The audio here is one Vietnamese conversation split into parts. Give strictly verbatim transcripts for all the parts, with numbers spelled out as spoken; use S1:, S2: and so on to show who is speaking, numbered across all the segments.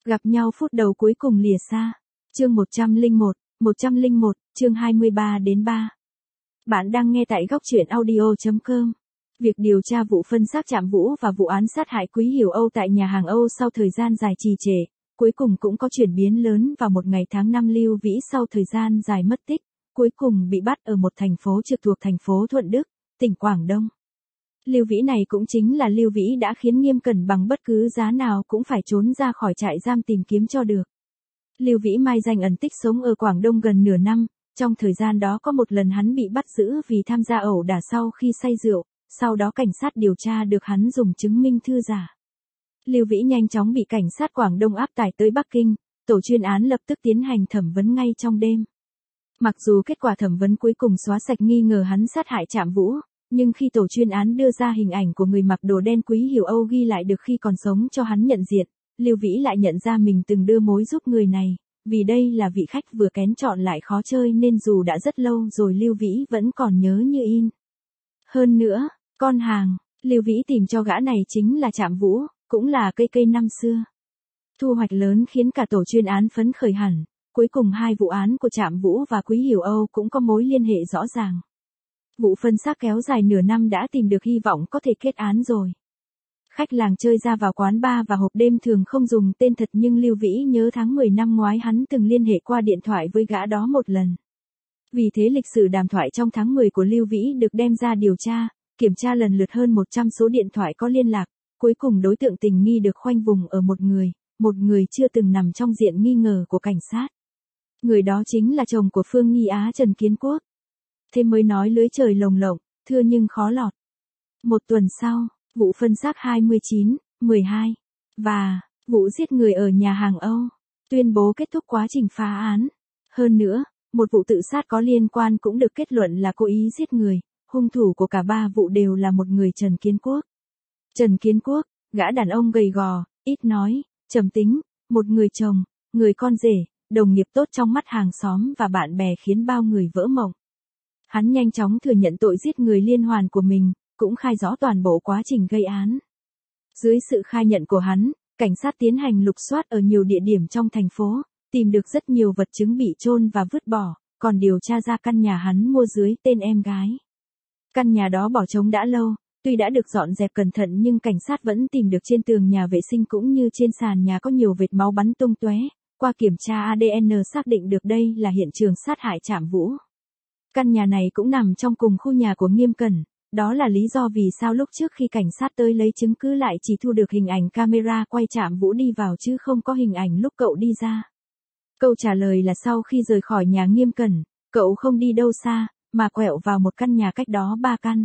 S1: Gặp nhau phút đầu cuối cùng lìa xa. Chương một trăm lẻ một, một trăm lẻ một, chương hai mươi ba đến ba. Bạn đang nghe tại góc truyện audio chấm com. Việc điều tra vụ phân xác Trạm Vũ và vụ án sát hại Quý Hiểu Âu tại nhà hàng Âu sau thời gian dài trì trệ, cuối cùng cũng có chuyển biến lớn vào một ngày tháng năm Lưu Vĩ sau thời gian dài mất tích, cuối cùng bị bắt ở một thành phố trực thuộc thành phố Thuận Đức, tỉnh Quảng Đông. Lưu Vĩ này cũng chính là Lưu Vĩ đã khiến Nghiêm Cẩn bằng bất cứ giá nào cũng phải trốn ra khỏi trại giam tìm kiếm cho được. Lưu Vĩ mai danh ẩn tích sống ở Quảng Đông gần nửa năm, trong thời gian đó có một lần hắn bị bắt giữ vì tham gia ẩu đả sau khi say rượu, sau đó cảnh sát điều tra được hắn dùng chứng minh thư giả. Lưu Vĩ nhanh chóng bị cảnh sát Quảng Đông áp tải tới Bắc Kinh, tổ chuyên án lập tức tiến hành thẩm vấn ngay trong đêm. Mặc dù kết quả thẩm vấn cuối cùng xóa sạch nghi ngờ hắn sát hại Trạm Vũ, nhưng khi tổ chuyên án đưa ra hình ảnh của người mặc đồ đen Quý Hiểu Âu ghi lại được khi còn sống cho hắn nhận diện, Lưu Vĩ lại nhận ra mình từng đưa mối giúp người này, vì đây là vị khách vừa kén chọn lại khó chơi nên dù đã rất lâu rồi Lưu Vĩ vẫn còn nhớ như in. Hơn nữa, con hàng, Lưu Vĩ tìm cho gã này chính là Trạm Vũ, cũng là cây cây năm xưa. Thu hoạch lớn khiến cả tổ chuyên án phấn khởi hẳn, cuối cùng hai vụ án của Trạm Vũ và Quý Hiểu Âu cũng có mối liên hệ rõ ràng. Vụ phân xác kéo dài nửa năm đã tìm được hy vọng có thể kết án rồi. Khách làng chơi ra vào quán bar và hộp đêm thường không dùng tên thật nhưng Lưu Vĩ nhớ tháng mười năm ngoái hắn từng liên hệ qua điện thoại với gã đó một lần. Vì thế lịch sử đàm thoại trong tháng mười của Lưu Vĩ được đem ra điều tra, kiểm tra lần lượt hơn một trăm số điện thoại có liên lạc, cuối cùng đối tượng tình nghi được khoanh vùng ở một người, một người chưa từng nằm trong diện nghi ngờ của cảnh sát. Người đó chính là chồng của Phương Nghi Á Trần Kiến Quốc. Thế mới nói lưới trời lồng lộng, thưa nhưng khó lọt. Một tuần sau, vụ phân xác hai mươi chín, mười hai, và vụ giết người ở nhà hàng Âu, tuyên bố kết thúc quá trình phá án. Hơn nữa, một vụ tự sát có liên quan cũng được kết luận là cố ý giết người, hung thủ của cả ba vụ đều là một người Trần Kiến Quốc. Trần Kiến Quốc, gã đàn ông gầy gò, ít nói, trầm tính, một người chồng, người con rể, đồng nghiệp tốt trong mắt hàng xóm và bạn bè khiến bao người vỡ mộng. Hắn nhanh chóng thừa nhận tội giết người liên hoàn của mình, cũng khai rõ toàn bộ quá trình gây án. Dưới sự khai nhận của hắn, cảnh sát tiến hành lục soát ở nhiều địa điểm trong thành phố, tìm được rất nhiều vật chứng bị chôn và vứt bỏ, còn điều tra ra căn nhà hắn mua dưới tên em gái. Căn nhà đó bỏ trống đã lâu, tuy đã được dọn dẹp cẩn thận nhưng cảnh sát vẫn tìm được trên tường nhà vệ sinh cũng như trên sàn nhà có nhiều vệt máu bắn tung tóe. Qua kiểm tra a đê en xác định được đây là hiện trường sát hại Trạm Vũ. Căn nhà này cũng nằm trong cùng khu nhà của Nghiêm Cẩn, đó là lý do vì sao lúc trước khi cảnh sát tới lấy chứng cứ lại chỉ thu được hình ảnh camera quay Trạm Vũ đi vào chứ không có hình ảnh lúc cậu đi ra. Câu trả lời là sau khi rời khỏi nhà Nghiêm Cẩn, cậu không đi đâu xa, mà quẹo vào một căn nhà cách đó ba căn.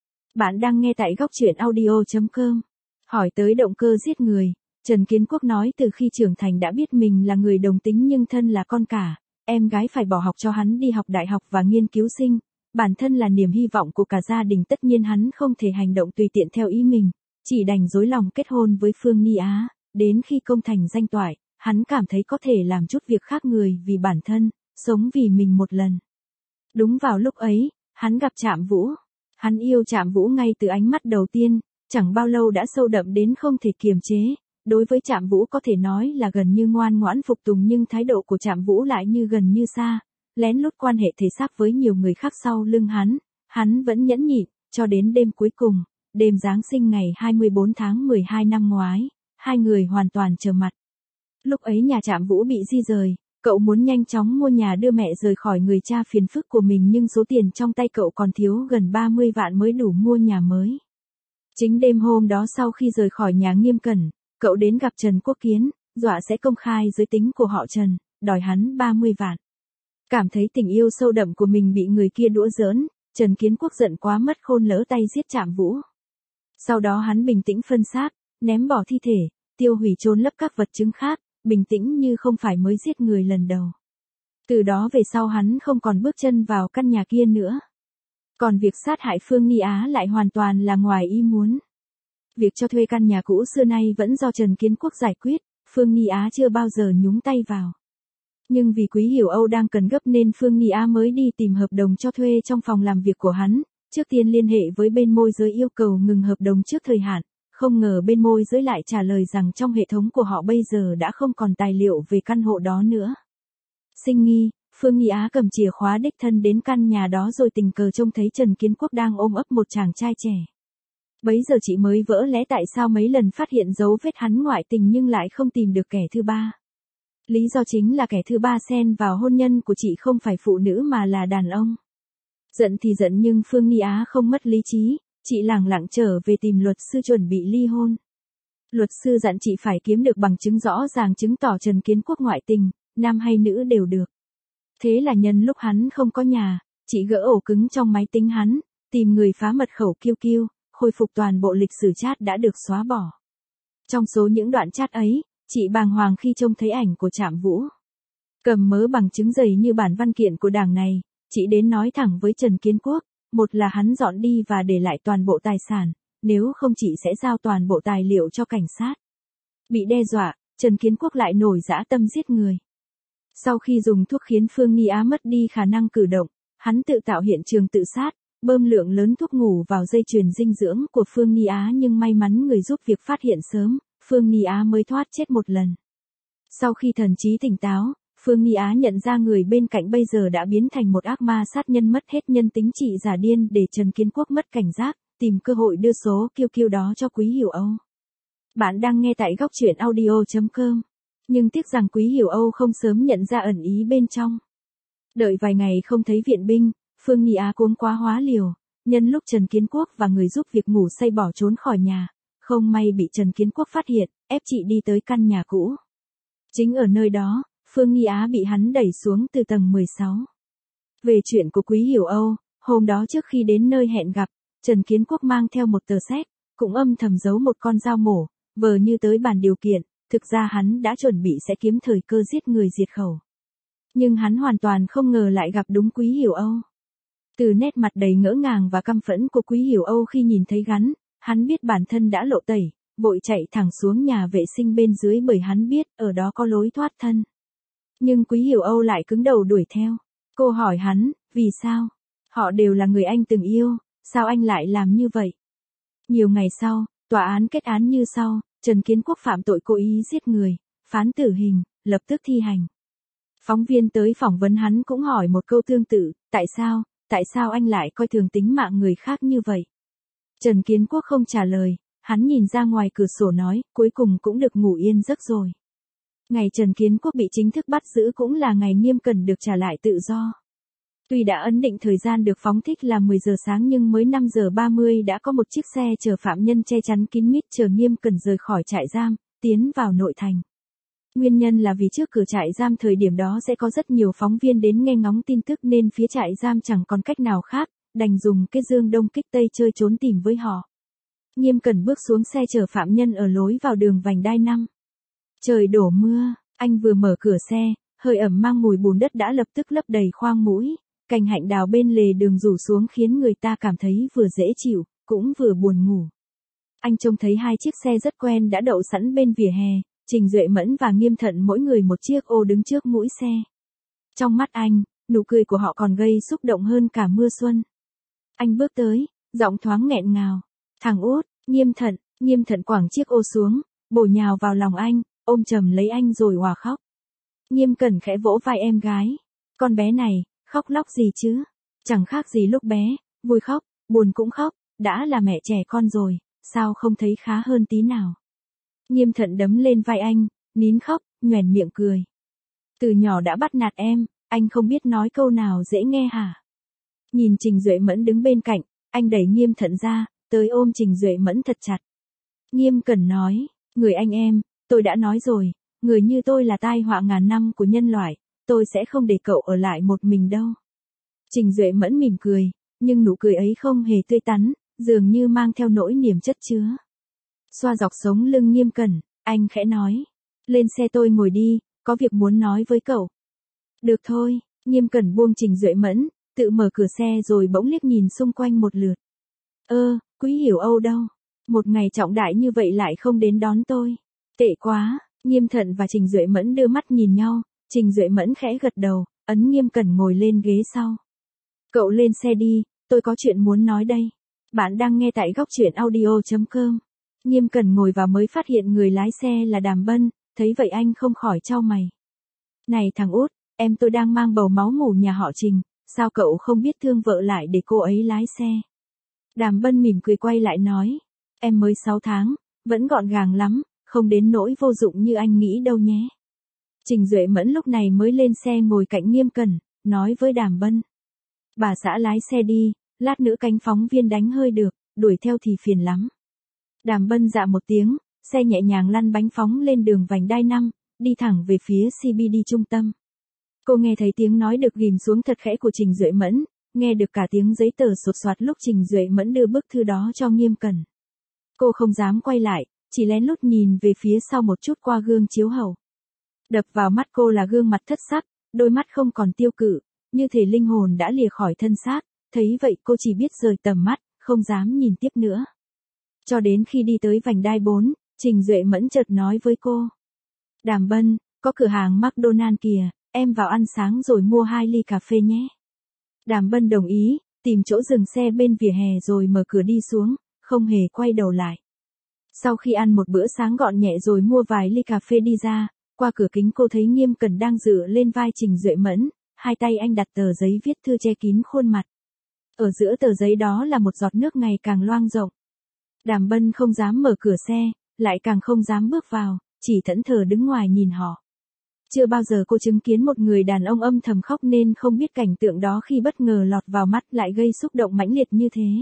S1: Bạn đang nghe tại góc truyện audio chấm com. Hỏi tới động cơ giết người, Trần Kiến Quốc nói từ khi trưởng thành đã biết mình là người đồng tính nhưng thân là con cả, em gái phải bỏ học cho hắn đi học đại học và nghiên cứu sinh, bản thân là niềm hy vọng của cả gia đình tất nhiên hắn không thể hành động tùy tiện theo ý mình, chỉ đành dối lòng kết hôn với Phương Nghi Á, đến khi công thành danh toại, hắn cảm thấy có thể làm chút việc khác người vì bản thân, sống vì mình một lần. Đúng vào lúc ấy, hắn gặp Trạm Vũ. Hắn yêu Trạm Vũ ngay từ ánh mắt đầu tiên, chẳng bao lâu đã sâu đậm đến không thể kiềm chế. Đối với Trạm Vũ có thể nói là gần như ngoan ngoãn phục tùng nhưng thái độ của Trạm Vũ lại như gần như xa, lén lút quan hệ thể xác với nhiều người khác sau lưng hắn, hắn vẫn nhẫn nhịn, cho đến đêm cuối cùng, đêm Giáng sinh ngày hai mươi bốn tháng mười hai năm ngoái, hai người hoàn toàn trở mặt. Lúc ấy nhà Trạm Vũ bị di rời, cậu muốn nhanh chóng mua nhà đưa mẹ rời khỏi người cha phiền phức của mình nhưng số tiền trong tay cậu còn thiếu gần ba mươi vạn mới đủ mua nhà mới. Chính đêm hôm đó sau khi rời khỏi nhà Nghiêm Cẩn, cậu đến gặp Trần Quốc Kiến, dọa sẽ công khai giới tính của họ Trần, đòi hắn ba mươi vạn. Cảm thấy tình yêu sâu đậm của mình bị người kia đùa giỡn, Trần Kiến Quốc giận quá mất khôn lỡ tay giết Trạm Vũ. Sau đó hắn bình tĩnh phân xác, ném bỏ thi thể, tiêu hủy chôn lấp các vật chứng khác, bình tĩnh như không phải mới giết người lần đầu. Từ đó về sau hắn không còn bước chân vào căn nhà kia nữa. Còn việc sát hại Phương Nghi Á lại hoàn toàn là ngoài ý muốn. Việc cho thuê căn nhà cũ xưa nay vẫn do Trần Kiến Quốc giải quyết, Phương Nghi Á chưa bao giờ nhúng tay vào. Nhưng vì Quý Hiểu Âu đang cần gấp nên Phương Nghi Á mới đi tìm hợp đồng cho thuê trong phòng làm việc của hắn, trước tiên liên hệ với bên môi giới yêu cầu ngừng hợp đồng trước thời hạn, không ngờ bên môi giới lại trả lời rằng trong hệ thống của họ bây giờ đã không còn tài liệu về căn hộ đó nữa. Sinh nghi, Phương Nghi Á cầm chìa khóa đích thân đến căn nhà đó rồi tình cờ trông thấy Trần Kiến Quốc đang ôm ấp một chàng trai trẻ. Bấy giờ chị mới vỡ lẽ tại sao mấy lần phát hiện dấu vết hắn ngoại tình nhưng lại không tìm được kẻ thứ ba. Lý do chính là kẻ thứ ba xen vào hôn nhân của chị không phải phụ nữ mà là đàn ông. Giận thì giận nhưng Phương Nghi Á không mất lý trí, chị lẳng lặng trở về tìm luật sư chuẩn bị ly hôn. Luật sư dặn chị phải kiếm được bằng chứng rõ ràng chứng tỏ Trần Kiến Quốc ngoại tình, nam hay nữ đều được. Thế là nhân lúc hắn không có nhà, chị gỡ ổ cứng trong máy tính hắn, tìm người phá mật khẩu Q Q, khôi phục toàn bộ lịch sử chat đã được xóa bỏ. Trong số những đoạn chat ấy, chị bàng hoàng khi trông thấy ảnh của Trạm Vũ. Cầm mớ bằng chứng dày như bản văn kiện của đảng này, chị đến nói thẳng với Trần Kiến Quốc, một là hắn dọn đi và để lại toàn bộ tài sản, nếu không chị sẽ giao toàn bộ tài liệu cho cảnh sát. Bị đe dọa, Trần Kiến Quốc lại nổi dã tâm giết người. Sau khi dùng thuốc khiến Phương Nghi Á mất đi khả năng cử động, hắn tự tạo hiện trường tự sát, bơm lượng lớn thuốc ngủ vào dây chuyền dinh dưỡng của Phương Nghi Á nhưng may mắn người giúp việc phát hiện sớm, Phương Nghi Á mới thoát chết một lần. Sau khi thần trí tỉnh táo, Phương Nghi Á nhận ra người bên cạnh bây giờ đã biến thành một ác ma sát nhân mất hết nhân tính, chị giả điên để Trần Kiến Quốc mất cảnh giác, tìm cơ hội đưa số Q Q đó cho Quý Hiểu Âu. Bạn đang nghe tại góc truyện audio chấm com. Nhưng tiếc rằng Quý Hiểu Âu không sớm nhận ra ẩn ý bên trong. Đợi vài ngày không thấy viện binh, Phương Nghi Á cuống quá hóa liều, nhân lúc Trần Kiến Quốc và người giúp việc ngủ say bỏ trốn khỏi nhà, không may bị Trần Kiến Quốc phát hiện, ép chị đi tới căn nhà cũ. Chính ở nơi đó, Phương Nghi Á bị hắn đẩy xuống từ tầng mười sáu. Về chuyện của Quý Hiểu Âu, hôm đó trước khi đến nơi hẹn gặp, Trần Kiến Quốc mang theo một tờ séc, cũng âm thầm giấu một con dao mổ, vờ như tới bàn điều kiện, thực ra hắn đã chuẩn bị sẽ kiếm thời cơ giết người diệt khẩu. Nhưng hắn hoàn toàn không ngờ lại gặp đúng Quý Hiểu Âu. Từ nét mặt đầy ngỡ ngàng và căm phẫn của Quý Hiểu Âu khi nhìn thấy hắn, hắn biết bản thân đã lộ tẩy, vội chạy thẳng xuống nhà vệ sinh bên dưới bởi hắn biết ở đó có lối thoát thân. Nhưng Quý Hiểu Âu lại cứng đầu đuổi theo. Cô hỏi hắn, vì sao? Họ đều là người anh từng yêu, sao anh lại làm như vậy? Nhiều ngày sau, tòa án kết án như sau, Trần Kiến Quốc phạm tội cố ý giết người, phán tử hình, lập tức thi hành. Phóng viên tới phỏng vấn hắn cũng hỏi một câu tương tự, tại sao, tại sao anh lại coi thường tính mạng người khác như vậy? Trần Kiến Quốc không trả lời, hắn nhìn ra ngoài cửa sổ nói, cuối cùng cũng được ngủ yên giấc rồi. Ngày Trần Kiến Quốc bị chính thức bắt giữ cũng là ngày Nghiêm Cẩn được trả lại tự do. Tuy đã ấn định thời gian được phóng thích là mười giờ sáng nhưng mới năm giờ ba mươi đã có một chiếc xe chở phạm nhân che chắn kín mít chờ Nghiêm Cẩn rời khỏi trại giam, tiến vào nội thành. Nguyên nhân là vì trước cửa trại giam thời điểm đó sẽ có rất nhiều phóng viên đến nghe ngóng tin tức nên phía trại giam chẳng còn cách nào khác, đành dùng cái dương đông kích tây chơi trốn tìm với họ. Nghiêm Cẩn bước xuống xe chở phạm nhân ở lối vào đường vành đai năm. Trời đổ mưa, anh vừa mở cửa xe, hơi ẩm mang mùi bùn đất đã lập tức lấp đầy khoang mũi, cành hạnh đào bên lề đường rủ xuống khiến người ta cảm thấy vừa dễ chịu, cũng vừa buồn ngủ. Anh trông thấy hai chiếc xe rất quen đã đậu sẵn bên vỉa hè, Trình Duệ Mẫn và Nghiêm Thận mỗi người một chiếc ô đứng trước mũi xe. Trong mắt anh, nụ cười của họ còn gây xúc động hơn cả mưa xuân. Anh bước tới, giọng thoáng nghẹn ngào. Thằng út, Nghiêm Thận, Nghiêm Thận quẳng chiếc ô xuống, bổ nhào vào lòng anh, ôm chầm lấy anh rồi òa khóc. Nghiêm Cẩn khẽ vỗ vai em gái. Con bé này, khóc lóc gì chứ? Chẳng khác gì lúc bé, vui khóc, buồn cũng khóc, đã là mẹ trẻ con rồi, sao không thấy khá hơn tí nào? Nghiêm Thận đấm lên vai anh, nín khóc, nhoẻn miệng cười. Từ nhỏ đã bắt nạt em, anh không biết nói câu nào dễ nghe hả? Nhìn Trình Duệ Mẫn đứng bên cạnh, anh đẩy Nghiêm Thận ra, tới ôm Trình Duệ Mẫn thật chặt. Nghiêm Cẩn nói, người anh em, tôi đã nói rồi, người như tôi là tai họa ngàn năm của nhân loại, tôi sẽ không để cậu ở lại một mình đâu. Trình Duệ Mẫn mỉm cười, nhưng nụ cười ấy không hề tươi tắn, dường như mang theo nỗi niềm chất chứa. Xoa dọc sống lưng Nghiêm Cẩn, anh khẽ nói, lên xe tôi ngồi đi, có việc muốn nói với cậu. Được thôi, Nghiêm Cẩn buông Trình Duệ Mẫn, tự mở cửa xe rồi bỗng liếc nhìn xung quanh một lượt. Ơ, Quý Hiểu Âu đâu? Một ngày trọng đại như vậy lại không đến đón tôi. Tệ quá, Nghiêm Thận và Trình Duệ Mẫn đưa mắt nhìn nhau, Trình Duệ Mẫn khẽ gật đầu, ấn Nghiêm Cẩn ngồi lên ghế sau. Cậu lên xe đi, tôi có chuyện muốn nói đây. Bạn đang nghe tại góc truyện audio chấm com. Nghiêm Cẩn ngồi vào mới phát hiện người lái xe là Đàm Bân, thấy vậy anh không khỏi chau mày. Này thằng út, em tôi đang mang bầu máu mủ nhà họ Trình, sao cậu không biết thương vợ lại để cô ấy lái xe? Đàm Bân mỉm cười quay lại nói, em mới sáu tháng, vẫn gọn gàng lắm, không đến nỗi vô dụng như anh nghĩ đâu nhé. Trình Duệ Mẫn lúc này mới lên xe ngồi cạnh Nghiêm Cẩn, nói với Đàm Bân. Bà xã lái xe đi, lát nữa cánh phóng viên đánh hơi được, đuổi theo thì phiền lắm. Đàm Bân dạ một tiếng, xe nhẹ nhàng lăn bánh phóng lên đường vành đai năm, đi thẳng về phía xê bê đê trung tâm. Cô nghe thấy tiếng nói được ghim xuống thật khẽ của Trình Duệ Mẫn, nghe được cả tiếng giấy tờ sột soạt lúc Trình Duệ Mẫn đưa bức thư đó cho Nghiêm Cẩn. Cô không dám quay lại, chỉ lén lút nhìn về phía sau một chút qua gương chiếu hậu. Đập vào mắt cô là gương mặt thất sắc, đôi mắt không còn tiêu cự, như thể linh hồn đã lìa khỏi thân xác, thấy vậy cô chỉ biết rời tầm mắt, không dám nhìn tiếp nữa. Cho đến khi đi tới vành đai bốn, Trình Duệ Mẫn chợt nói với cô. Đàm Bân, có cửa hàng McDonald kìa, em vào ăn sáng rồi mua hai ly cà phê nhé. Đàm Bân đồng ý, tìm chỗ dừng xe bên vỉa hè rồi mở cửa đi xuống, không hề quay đầu lại. Sau khi ăn một bữa sáng gọn nhẹ rồi mua vài ly cà phê đi ra, qua cửa kính cô thấy Nghiêm Cẩn đang dựa lên vai Trình Duệ Mẫn, hai tay anh đặt tờ giấy viết thư che kín khuôn mặt. Ở giữa tờ giấy đó là một giọt nước ngày càng loang rộng. Đàm Bân không dám mở cửa xe, lại càng không dám bước vào, chỉ thẫn thờ đứng ngoài nhìn họ. Chưa bao giờ cô chứng kiến một người đàn ông âm thầm khóc nên không biết cảnh tượng đó khi bất ngờ lọt vào mắt lại gây xúc động mãnh liệt như thế.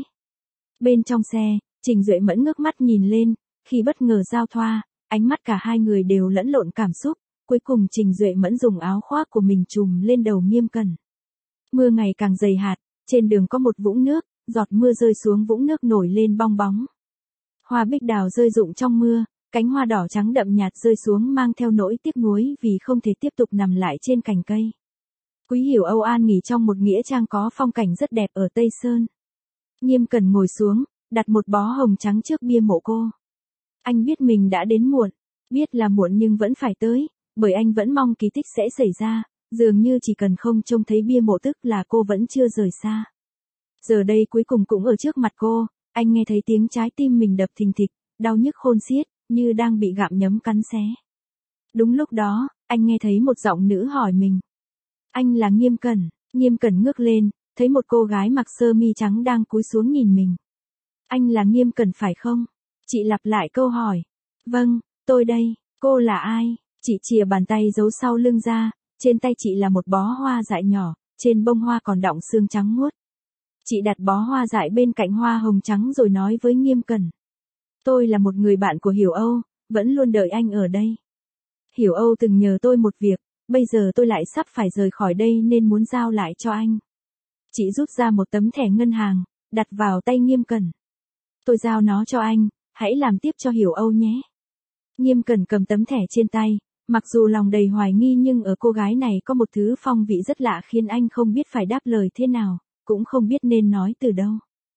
S1: Bên trong xe, Trình Duệ Mẫn ngước mắt nhìn lên, khi bất ngờ giao thoa, ánh mắt cả hai người đều lẫn lộn cảm xúc, cuối cùng Trình Duệ Mẫn dùng áo khoác của mình trùm lên đầu Nghiêm Cẩn. Mưa ngày càng dày hạt, trên đường có một vũng nước, giọt mưa rơi xuống vũng nước nổi lên bong bóng. Hoa bích đào rơi rụng trong mưa, cánh hoa đỏ trắng đậm nhạt rơi xuống mang theo nỗi tiếc nuối vì không thể tiếp tục nằm lại trên cành cây. Quý Hiểu Âu an nghỉ trong một nghĩa trang có phong cảnh rất đẹp ở Tây Sơn. Nghiêm Cẩn ngồi xuống, đặt một bó hồng trắng trước bia mộ cô. Anh biết mình đã đến muộn, biết là muộn nhưng vẫn phải tới, bởi anh vẫn mong kỳ tích sẽ xảy ra, dường như chỉ cần không trông thấy bia mộ tức là cô vẫn chưa rời xa. Giờ đây cuối cùng cũng ở trước mặt cô, anh nghe thấy tiếng trái tim mình đập thình thịch, đau nhức khôn xiết, như đang bị gặm nhấm cắn xé. Đúng lúc đó, anh nghe thấy một giọng nữ hỏi mình. Anh là Nghiêm Cẩn. Nghiêm Cẩn ngước lên, thấy một cô gái mặc sơ mi trắng đang cúi xuống nhìn mình. Anh là Nghiêm Cẩn phải không? Chị lặp lại câu hỏi. Vâng, tôi đây, cô là ai? Chị chìa bàn tay giấu sau lưng ra, trên tay chị là một bó hoa dại nhỏ, trên bông hoa còn đọng sương trắng muốt. Chị đặt bó hoa dại bên cạnh hoa hồng trắng rồi nói với Nghiêm Cẩn. Tôi là một người bạn của Hiểu Âu, vẫn luôn đợi anh ở đây. Hiểu Âu từng nhờ tôi một việc, bây giờ tôi lại sắp phải rời khỏi đây nên muốn giao lại cho anh. Chị rút ra một tấm thẻ ngân hàng, đặt vào tay Nghiêm Cẩn. Tôi giao nó cho anh, hãy làm tiếp cho Hiểu Âu nhé. Nghiêm Cẩn cầm tấm thẻ trên tay, mặc dù lòng đầy hoài nghi nhưng ở cô gái này có một thứ phong vị rất lạ khiến anh không biết phải đáp lời thế nào, cũng không biết nên nói từ đâu.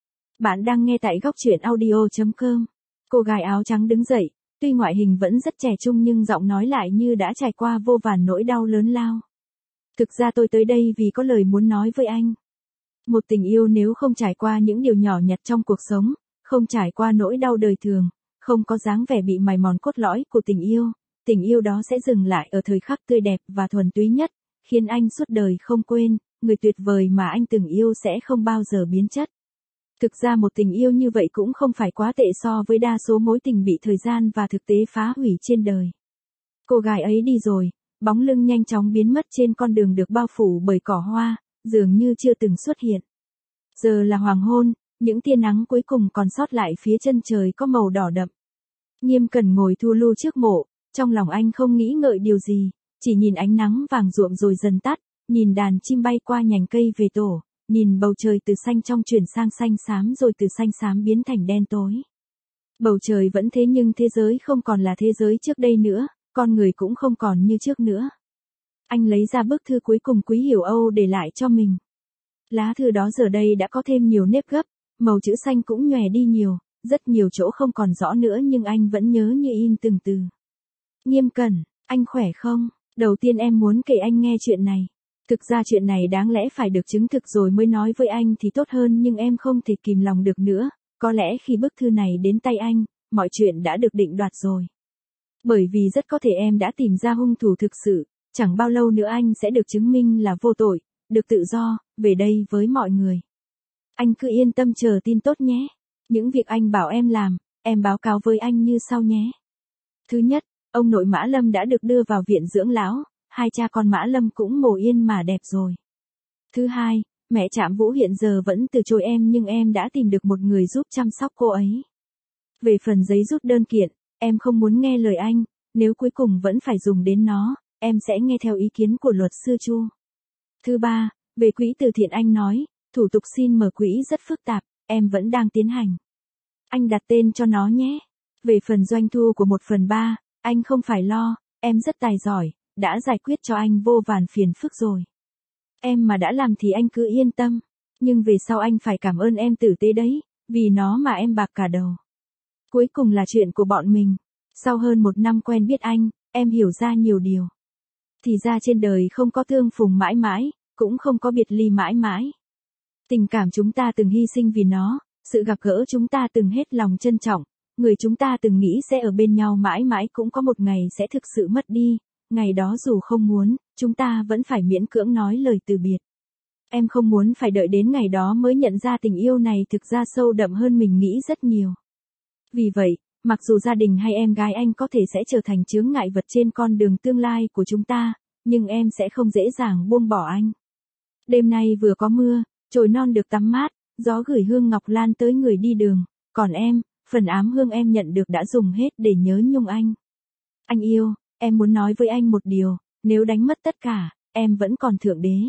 S1: Bạn đang nghe tại góc truyện audio chấm com. Cô gái áo trắng đứng dậy, tuy ngoại hình vẫn rất trẻ trung nhưng giọng nói lại như đã trải qua vô vàn nỗi đau lớn lao. Thực ra tôi tới đây vì có lời muốn nói với anh. Một tình yêu nếu không trải qua những điều nhỏ nhặt trong cuộc sống, không trải qua nỗi đau đời thường, không có dáng vẻ bị mài mòn cốt lõi của tình yêu, tình yêu đó sẽ dừng lại ở thời khắc tươi đẹp và thuần túy nhất, khiến anh suốt đời không quên, người tuyệt vời mà anh từng yêu sẽ không bao giờ biến chất. Thực ra một tình yêu như vậy cũng không phải quá tệ so với đa số mối tình bị thời gian và thực tế phá hủy trên đời. Cô gái ấy đi rồi, bóng lưng nhanh chóng biến mất trên con đường được bao phủ bởi cỏ hoa, dường như chưa từng xuất hiện. Giờ là hoàng hôn, những tia nắng cuối cùng còn sót lại phía chân trời có màu đỏ đậm. Nghiêm Cẩn ngồi thu lu trước mộ, trong lòng anh không nghĩ ngợi điều gì, chỉ nhìn ánh nắng vàng ruộm rồi dần tắt, nhìn đàn chim bay qua nhành cây về tổ, nhìn bầu trời từ xanh trong chuyển sang xanh xám rồi từ xanh xám biến thành đen tối. Bầu trời vẫn thế nhưng thế giới không còn là thế giới trước đây nữa, con người cũng không còn như trước nữa. Anh lấy ra bức thư cuối cùng Quý Hiểu Âu để lại cho mình. Lá thư đó giờ đây đã có thêm nhiều nếp gấp, màu chữ xanh cũng nhòe đi nhiều, rất nhiều chỗ không còn rõ nữa nhưng anh vẫn nhớ như in từng từ. Nghiêm Cẩn, anh khỏe không? Đầu tiên em muốn kể anh nghe chuyện này. Thực ra chuyện này đáng lẽ phải được chứng thực rồi mới nói với anh thì tốt hơn nhưng em không thể kìm lòng được nữa, có lẽ khi bức thư này đến tay anh, mọi chuyện đã được định đoạt rồi. Bởi vì rất có thể em đã tìm ra hung thủ thực sự, chẳng bao lâu nữa anh sẽ được chứng minh là vô tội, được tự do, về đây với mọi người. Anh cứ yên tâm chờ tin tốt nhé. Những việc anh bảo em làm, em báo cáo với anh như sau nhé. Thứ nhất, ông nội Mã Lâm đã được đưa vào viện dưỡng lão, hai cha con Mã Lâm cũng mồ yên mà đẹp rồi. Thứ hai, mẹ Trạm Vũ hiện giờ vẫn từ chối em nhưng em đã tìm được một người giúp chăm sóc cô ấy. Về phần giấy rút đơn kiện, em không muốn nghe lời anh, nếu cuối cùng vẫn phải dùng đến nó, em sẽ nghe theo ý kiến của luật sư Chu. Thứ ba, về quỹ từ thiện anh nói, thủ tục xin mở quỹ rất phức tạp, em vẫn đang tiến hành. Anh đặt tên cho nó nhé. Về phần doanh thu của một phần ba, anh không phải lo, em rất tài giỏi, đã giải quyết cho anh vô vàn phiền phức rồi. Em mà đã làm thì anh cứ yên tâm, nhưng về sau anh phải cảm ơn em tử tế đấy, vì nó mà em bạc cả đầu. Cuối cùng là chuyện của bọn mình. Sau hơn một năm quen biết anh, em hiểu ra nhiều điều. Thì ra trên đời không có tương phùng mãi mãi, cũng không có biệt ly mãi mãi. Tình cảm chúng ta từng hy sinh vì nó, sự gặp gỡ chúng ta từng hết lòng trân trọng, người chúng ta từng nghĩ sẽ ở bên nhau mãi mãi cũng có một ngày sẽ thực sự mất đi, ngày đó dù không muốn, chúng ta vẫn phải miễn cưỡng nói lời từ biệt. Em không muốn phải đợi đến ngày đó mới nhận ra tình yêu này thực ra sâu đậm hơn mình nghĩ rất nhiều. Vì vậy, mặc dù gia đình hay em gái anh có thể sẽ trở thành chướng ngại vật trên con đường tương lai của chúng ta, nhưng em sẽ không dễ dàng buông bỏ anh. Đêm nay vừa có mưa, chồi non được tắm mát, gió gửi hương ngọc lan tới người đi đường, còn em, phần ám hương em nhận được đã dùng hết để nhớ nhung anh. Anh yêu, em muốn nói với anh một điều, nếu đánh mất tất cả, em vẫn còn Thượng Đế.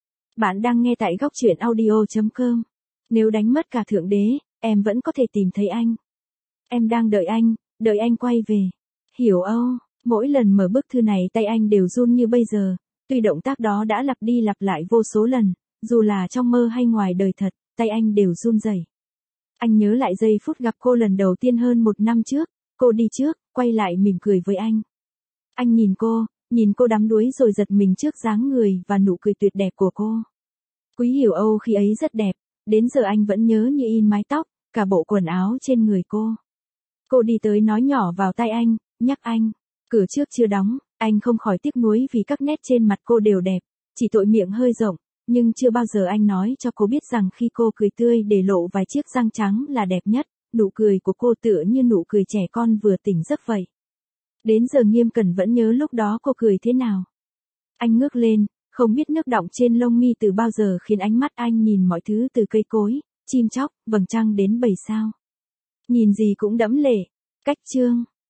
S1: Bạn đang nghe tại góc truyện audio chấm com. Nếu đánh mất cả Thượng Đế, em vẫn có thể tìm thấy anh. Em đang đợi anh, đợi anh quay về. Hiểu Âu, mỗi lần mở bức thư này tay anh đều run như bây giờ, tuy động tác đó đã lặp đi lặp lại vô số lần, dù là trong mơ hay ngoài đời thật, tay anh đều run rẩy. Anh nhớ lại giây phút gặp cô lần đầu tiên hơn một năm trước, cô đi trước, quay lại mỉm cười với anh. Anh nhìn cô, nhìn cô đắm đuối rồi giật mình trước dáng người và nụ cười tuyệt đẹp của cô. Quý Hiểu Âu khi ấy rất đẹp, đến giờ anh vẫn nhớ như in mái tóc, cả bộ quần áo trên người cô. Cô đi tới nói nhỏ vào tai anh, nhắc anh, cửa trước chưa đóng, anh không khỏi tiếc nuối vì các nét trên mặt cô đều đẹp, chỉ tội miệng hơi rộng, nhưng chưa bao giờ anh nói cho cô biết rằng khi cô cười tươi để lộ vài chiếc răng trắng là đẹp nhất, nụ cười của cô tựa như nụ cười trẻ con vừa tỉnh giấc vậy. Đến giờ Nghiêm Cẩn vẫn nhớ lúc đó cô cười thế nào. Anh ngước lên, không biết nước đọng trên lông mi từ bao giờ khiến ánh mắt anh nhìn mọi thứ từ cây cối, chim chóc, vầng trăng đến bảy sao. Nhìn gì cũng đẫm lệ. Cách chương